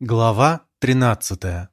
Глава 13.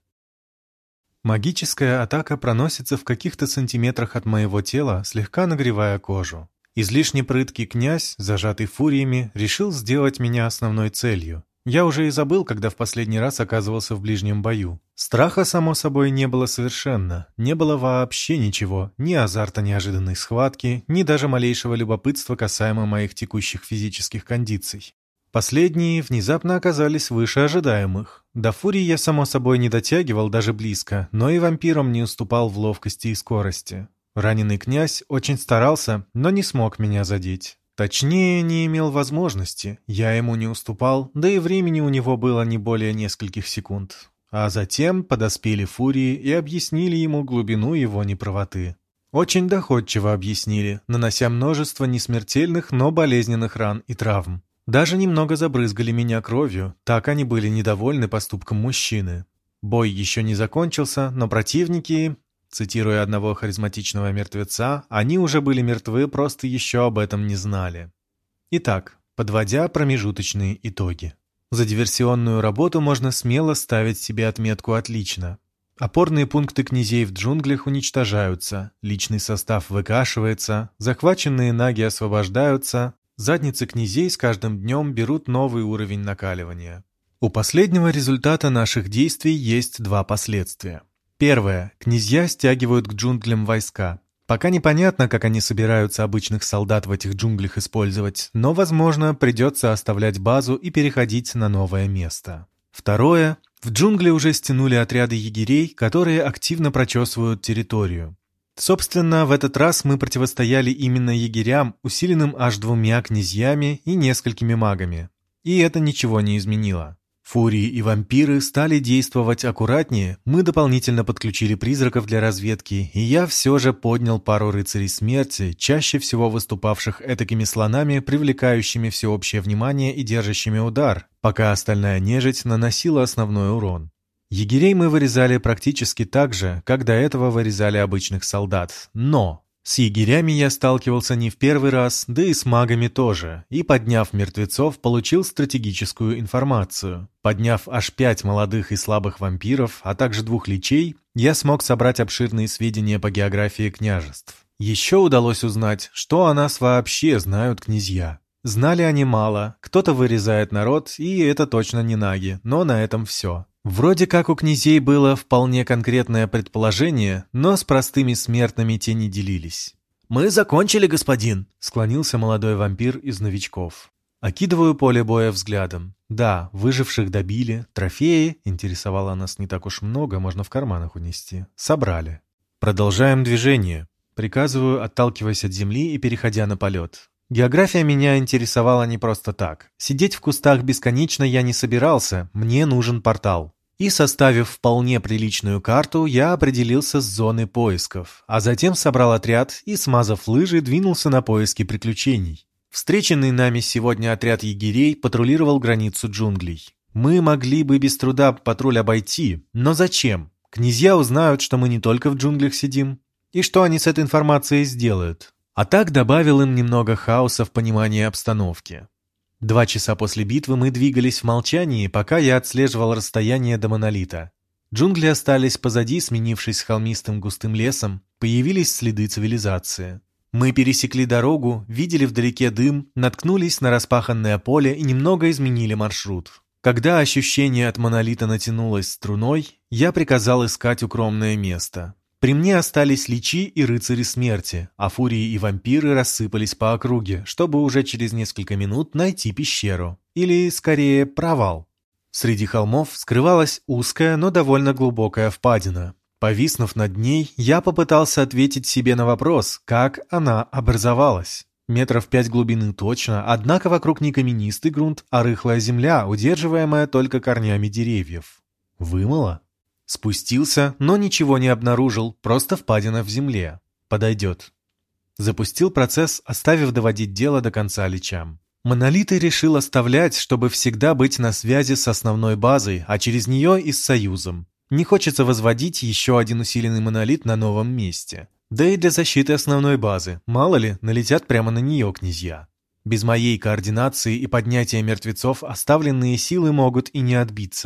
Магическая атака проносится в каких-то сантиметрах от моего тела, слегка нагревая кожу. Излишне прыткий князь, зажатый фуриями, решил сделать меня основной целью. Я уже и забыл, когда в последний раз оказывался в ближнем бою. Страха, само собой, не было совершенно. Не было вообще ничего, ни азарта неожиданной схватки, ни даже малейшего любопытства касаемо моих текущих физических кондиций. Последние внезапно оказались выше ожидаемых. До фурии я, само собой, не дотягивал даже близко, но и вампирам не уступал в ловкости и скорости. Раненый князь очень старался, но не смог меня задеть. Точнее, не имел возможности, я ему не уступал, да и времени у него было не более нескольких секунд. А затем подоспели фурии и объяснили ему глубину его неправоты. Очень доходчиво объяснили, нанося множество несмертельных, но болезненных ран и травм. Даже немного забрызгали меня кровью, так они были недовольны поступком мужчины. Бой еще не закончился, но противники, цитируя одного харизматичного мертвеца, они уже были мертвы, просто еще об этом не знали. Итак, подводя промежуточные итоги. За диверсионную работу можно смело ставить себе отметку «Отлично». Опорные пункты князей в джунглях уничтожаются, личный состав выкашивается, захваченные наги освобождаются, задницы князей с каждым днем берут новый уровень накаливания. У последнего результата наших действий есть два последствия. Первое. Князья стягивают к джунглям войска. Пока непонятно, как они собираются обычных солдат в этих джунглях использовать, но, возможно, придется оставлять базу и переходить на новое место. Второе. В джунгли уже стянули отряды егерей, которые активно прочесывают территорию. Собственно, в этот раз мы противостояли именно егерям, усиленным аж 2 князьями и несколькими магами. И это ничего не изменило. Фурии и вампиры стали действовать аккуратнее, мы дополнительно подключили призраков для разведки, и я все же поднял пару рыцарей смерти, чаще всего выступавших этакими слонами, привлекающими всеобщее внимание и держащими удар, пока остальная нежить наносила основной урон. Егерей мы вырезали практически так же, как до этого вырезали обычных солдат, но с егерями я сталкивался не в первый раз, да и с магами тоже, и, подняв мертвецов, получил стратегическую информацию. Подняв аж 5 молодых и слабых вампиров, а также 2 личей, я смог собрать обширные сведения по географии княжеств. Еще удалось узнать, что о нас вообще знают князья. Знали они мало, кто-то вырезает народ, и это точно не наги, но на этом все. Вроде как у князей было вполне конкретное предположение, но с простыми смертными те не делились. «Мы закончили, господин», — склонился молодой вампир из новичков. Окидываю поле боя взглядом. Да, выживших добили, трофеи, интересовало нас не так уж много, можно в карманах унести, собрали. Продолжаем движение. Приказываю, отталкиваясь от земли и переходя на полет. География меня интересовала не просто так. Сидеть в кустах бесконечно я не собирался, мне нужен портал. И, составив вполне приличную карту, я определился с зоной поисков, а затем собрал отряд и, смазав лыжи, двинулся на поиски приключений. Встреченный нами сегодня отряд егерей патрулировал границу джунглей. Мы могли бы без труда патруль обойти, но зачем? Князья узнают, что мы не только в джунглях сидим. И что они с этой информацией сделают? А так добавил им немного хаоса в понимании обстановки. 2 часа после битвы мы двигались в молчании, пока я отслеживал расстояние до монолита. Джунгли остались позади, сменившись холмистым густым лесом, появились следы цивилизации. Мы пересекли дорогу, видели вдалеке дым, наткнулись на распаханное поле и немного изменили маршрут. Когда ощущение от монолита натянулось струной, я приказал искать укромное место. При мне остались личи и рыцари смерти, а фурии и вампиры рассыпались по округе, чтобы уже через несколько минут найти пещеру. Или, скорее, провал. Среди холмов скрывалась узкая, но довольно глубокая впадина. Повиснув над ней, я попытался ответить себе на вопрос, как она образовалась. 5 метров глубины точно, однако вокруг не каменистый грунт, а рыхлая земля, удерживаемая только корнями деревьев. Вымыло? Спустился, но ничего не обнаружил, просто впадина в земле. Подойдет. Запустил процесс, оставив доводить дело до конца личам. Монолиты решил оставлять, чтобы всегда быть на связи с основной базой, а через нее и с союзом. Не хочется возводить еще один усиленный монолит на новом месте. Да и для защиты основной базы, мало ли, налетят прямо на нее князья. Без моей координации и поднятия мертвецов оставленные силы могут и не отбиться.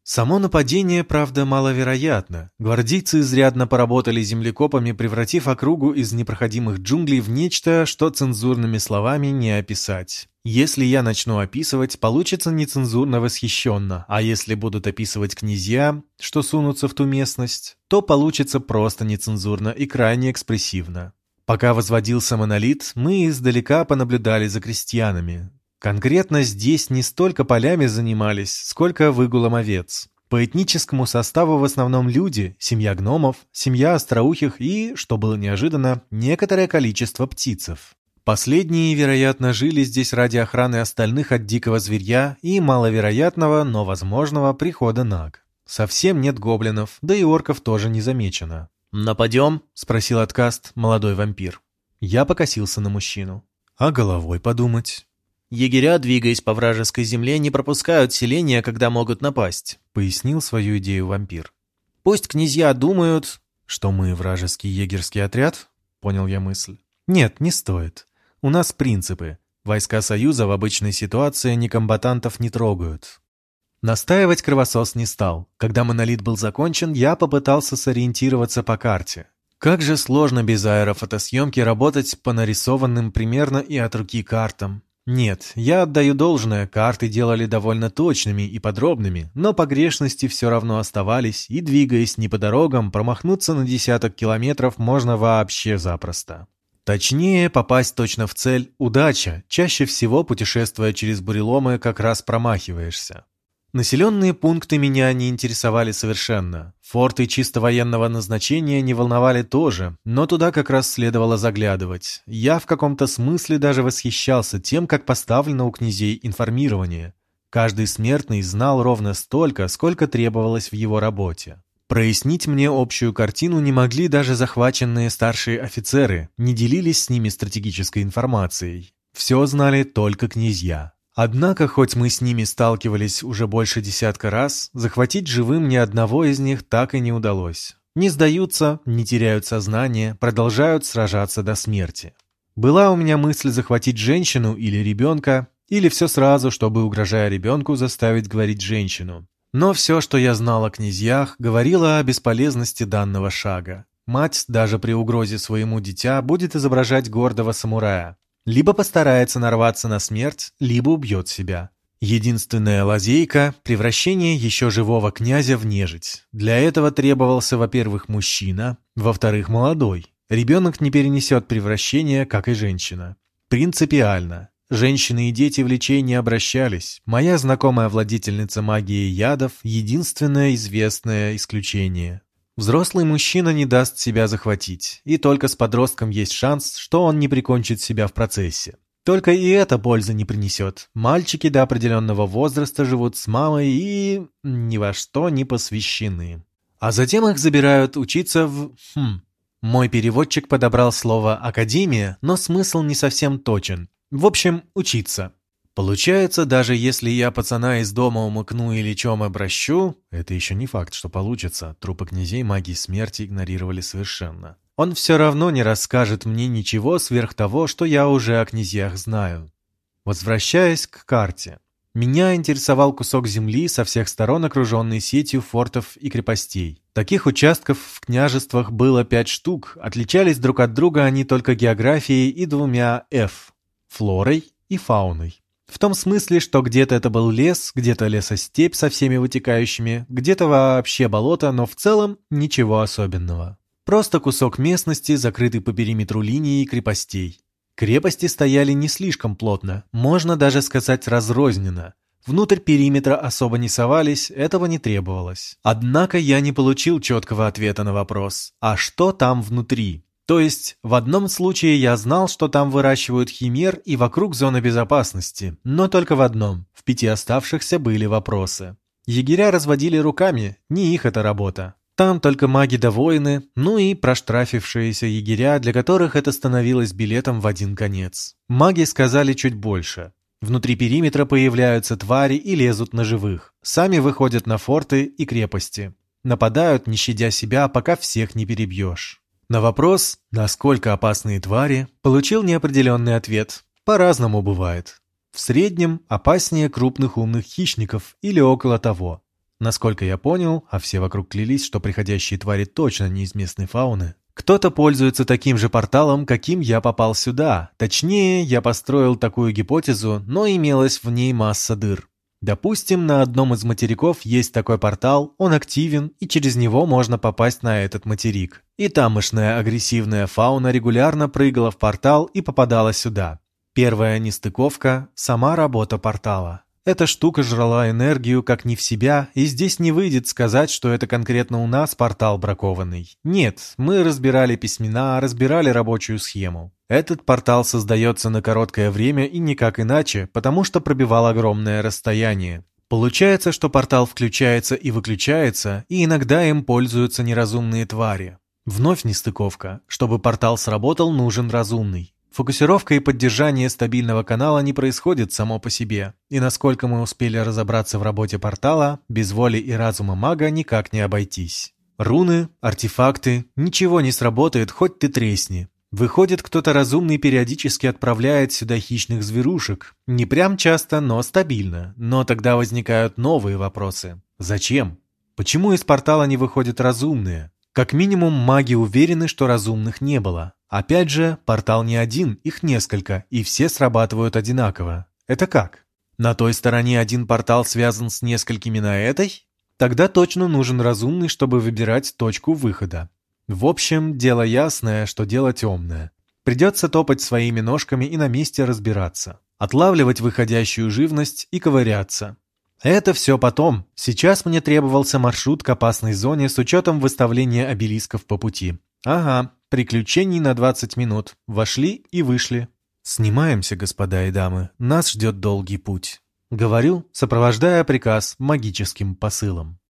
Само нападение, правда, маловероятно. Гвардейцы изрядно поработали землекопами, превратив округу из непроходимых джунглей в нечто, что цензурными словами не описать. Если я начну описывать, получится нецензурно восхищенно, а если будут описывать князья, что сунутся в ту местность, то получится просто нецензурно и крайне экспрессивно. Пока возводился монолит, мы издалека понаблюдали за крестьянами. Конкретно здесь не столько полями занимались, сколько выгулом овец. По этническому составу в основном люди, семья гномов, семья остроухих и, что было неожиданно, некоторое количество птицев. Последние, вероятно, жили здесь ради охраны остальных от дикого зверья и маловероятного, но возможного прихода наг. Совсем нет гоблинов, да и орков тоже не замечено. «Нападем?» — спросил Откаст, молодой вампир. Я покосился на мужчину. «А головой подумать?» «Егеря, двигаясь по вражеской земле, не пропускают селения, когда могут напасть», — пояснил свою идею вампир. «Пусть князья думают...» «Что мы вражеский егерский отряд?» — понял я мысль. «Нет, не стоит. У нас принципы. Войска Союза в обычной ситуации некомбатантов не трогают». Настаивать кровосос не стал. Когда монолит был закончен, я попытался сориентироваться по карте. Как же сложно без аэрофотосъемки работать по нарисованным примерно и от руки картам. Нет, я отдаю должное, карты делали довольно точными и подробными, но погрешности все равно оставались, и, двигаясь не по дорогам, промахнуться на десяток километров можно вообще запросто. Точнее, попасть точно в цель – удача, чаще всего, путешествуя через буреломы, как раз промахиваешься. Населенные пункты меня не интересовали совершенно. Форты чисто военного назначения не волновали тоже, но туда как раз следовало заглядывать. Я в каком-то смысле даже восхищался тем, как поставлено у князей информирование. Каждый смертный знал ровно столько, сколько требовалось в его работе. Прояснить мне общую картину не могли даже захваченные старшие офицеры, не делились с ними стратегической информацией. Все знали только князья. Однако, хоть мы с ними сталкивались уже больше десятка раз, захватить живым ни одного из них так и не удалось. Не сдаются, не теряют сознание, продолжают сражаться до смерти. Была у меня мысль захватить женщину или ребенка, или все сразу, чтобы, угрожая ребенку, заставить говорить женщину. Но все, что я знал о князьях, говорило о бесполезности данного шага. Мать, даже при угрозе своему дитя, будет изображать гордого самурая. Либо постарается нарваться на смерть, либо убьет себя. Единственная лазейка – превращение еще живого князя в нежить. Для этого требовался, во-первых, мужчина, во-вторых, молодой. Ребенок не перенесет превращения, как и женщина. Принципиально. Женщины и дети в лечение не обращались. Моя знакомая владительница магии ядов – единственное известное исключение. Взрослый мужчина не даст себя захватить, и только с подростком есть шанс, что он не прикончит себя в процессе. Только и это пользы не принесет. Мальчики до определенного возраста живут с мамой и ни во что не посвящены. А затем их забирают учиться в... Мой переводчик подобрал слово «академия», но смысл не совсем точен. В общем, учиться. Получается, даже если я пацана из дома умыкну или чем обращу, это еще не факт, что получится. Трупы князей магии смерти игнорировали совершенно. Он все равно не расскажет мне ничего сверх того, что я уже о князьях знаю. Возвращаясь к карте. Меня интересовал кусок земли, со всех сторон окруженный сетью фортов и крепостей. Таких участков в княжествах было 5 штук, отличались друг от друга они только географией и 2 «Ф» – флорой и фауной. В том смысле, что где-то это был лес, где-то лесостепь со всеми вытекающими, где-то вообще болото, но в целом ничего особенного. Просто кусок местности, закрытый по периметру линии крепостей. Крепости стояли не слишком плотно, можно даже сказать разрозненно. Внутрь периметра особо не совались, этого не требовалось. Однако я не получил четкого ответа на вопрос, а что там внутри? То есть, в одном случае я знал, что там выращивают химер и вокруг зоны безопасности, но только в одном. В 5 оставшихся были вопросы. Егеря разводили руками, не их это работа. Там только маги да воины, ну и проштрафившиеся егеря, для которых это становилось билетом в один конец. Маги сказали чуть больше. Внутри периметра появляются твари и лезут на живых. Сами выходят на форты и крепости. Нападают, не щадя себя, пока всех не перебьешь. На вопрос, насколько опасные твари, получил неопределенный ответ. По-разному бывает. В среднем опаснее крупных умных хищников или около того. Насколько я понял, а все вокруг клялись, что приходящие твари точно не из местной фауны, кто-то пользуется таким же порталом, каким я попал сюда. Точнее, я построил такую гипотезу, но имелась в ней масса дыр. Допустим, на одном из материков есть такой портал, он активен, и через него можно попасть на этот материк. И тамошная агрессивная фауна регулярно прыгала в портал и попадала сюда. Первая нестыковка – сама работа портала. Эта штука жрала энергию как не в себя, и здесь не выйдет сказать, что это конкретно у нас портал бракованный. Нет, мы разбирали письмена, разбирали рабочую схему. Этот портал создается на короткое время и никак иначе, потому что пробивал огромное расстояние. Получается, что портал включается и выключается, и иногда им пользуются неразумные твари. Вновь нестыковка. Чтобы портал сработал, нужен разумный. Фокусировка и поддержание стабильного канала не происходит само по себе, и насколько мы успели разобраться в работе портала, без воли и разума мага никак не обойтись. Руны, артефакты, ничего не сработает, хоть ты тресни. Выходит, кто-то разумный периодически отправляет сюда хищных зверушек. Не прям часто, но стабильно. Но тогда возникают новые вопросы. Зачем? Почему из портала не выходят разумные? Как минимум, маги уверены, что разумных не было. Опять же, портал не один, их несколько, и все срабатывают одинаково. Это как? На той стороне один портал связан с несколькими на этой? Тогда точно нужен разумный, чтобы выбирать точку выхода. В общем, дело ясное, что дело темное. Придется топать своими ножками и на месте разбираться. Отлавливать выходящую живность и ковыряться. Это все потом. Сейчас мне требовался маршрут к опасной зоне с учетом выставления обелисков по пути. Ага, приключений на 20 минут. Вошли и вышли. Снимаемся, господа и дамы. Нас ждет долгий путь. Говорю, сопровождая приказ магическим посылом.